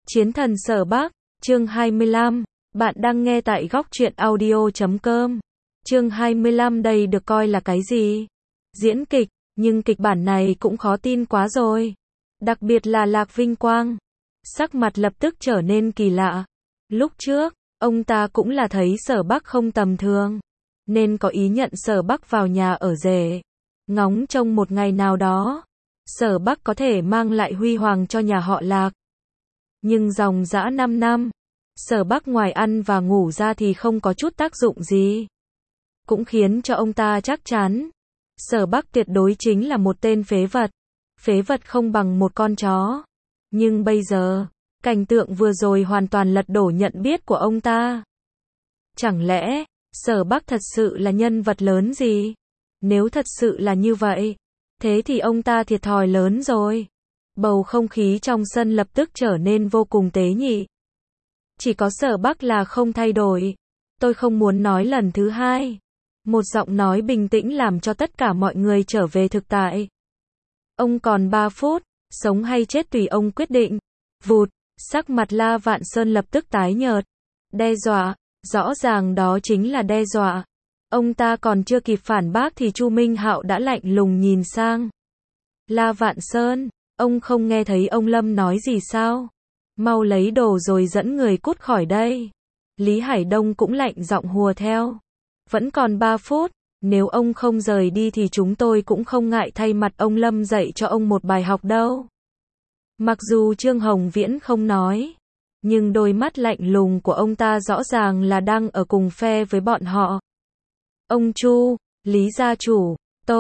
Chiến thần Sở Bắc, chương 25. Bạn đang nghe tại góc truyện audio.com. Chương 25 đây được coi là cái gì? Diễn kịch, nhưng kịch bản này cũng khó tin quá rồi. Đặc biệt là Lạc Vinh Quang. Sắc mặt lập tức trở nên kỳ lạ. Lúc trước, ông ta cũng là thấy Sở Bắc không tầm thường, nên có ý nhận Sở Bắc vào nhà ở rể. Ngóng trông một ngày nào đó, Sở Bắc có thể mang lại huy hoàng cho nhà họ Lạc. Nhưng dòng dã 5 năm, Sở Bắc ngoài ăn và ngủ ra thì không có chút tác dụng gì. Cũng khiến cho ông ta chắc chắn, Sở Bắc tuyệt đối chính là một tên phế vật. Phế vật không bằng một con chó. Nhưng bây giờ, cảnh tượng vừa rồi hoàn toàn lật đổ nhận biết của ông ta. Chẳng lẽ, Sở Bắc thật sự là nhân vật lớn gì? Nếu thật sự là như vậy, thế thì ông ta thiệt thòi lớn rồi. Bầu không khí trong sân lập tức trở nên vô cùng tế nhị. Chỉ có Sở Bắc là không thay đổi. Tôi không muốn nói lần thứ hai. Một giọng nói bình tĩnh làm cho tất cả mọi người trở về thực tại. Ông còn 3 phút, sống hay chết tùy ông quyết định. Vụt, sắc mặt La Vạn Sơn lập tức tái nhợt. Đe dọa, rõ ràng đó chính là đe dọa. Ông ta còn chưa kịp phản bác thì Chu Minh Hạo đã lạnh lùng nhìn sang. La Vạn Sơn, ông không nghe thấy ông Lâm nói gì sao? Mau lấy đồ rồi dẫn người cút khỏi đây. Lý Hải Đông cũng lạnh giọng hùa theo. Vẫn còn 3 phút, nếu ông không rời đi thì chúng tôi cũng không ngại thay mặt ông Lâm dạy cho ông một bài học đâu. Mặc dù Trương Hồng Viễn không nói, nhưng đôi mắt lạnh lùng của ông ta rõ ràng là đang ở cùng phe với bọn họ. Ông Chu, Lý gia chủ,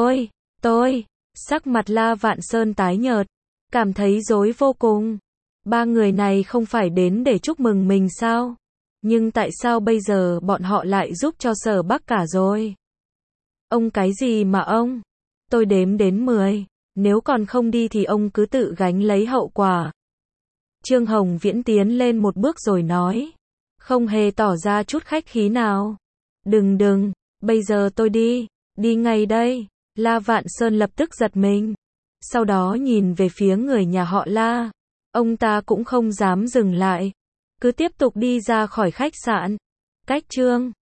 tôi, sắc mặt La Vạn Sơn tái nhợt, cảm thấy rối vô cùng. Ba người này không phải đến để chúc mừng mình sao? Nhưng tại sao bây giờ bọn họ lại giúp cho Sở Bắc cả rồi? Ông cái gì mà ông? Tôi đếm đến 10, nếu còn không đi thì ông cứ tự gánh lấy hậu quả. Trương Hồng Viễn tiến lên một bước rồi nói, không hề tỏ ra chút khách khí nào. Đừng, bây giờ tôi đi ngay đây. La Vạn Sơn lập tức giật mình. Sau đó nhìn về phía người nhà họ La. Ông ta cũng không dám dừng lại. Cứ tiếp tục đi ra khỏi khách sạn. Cách Trương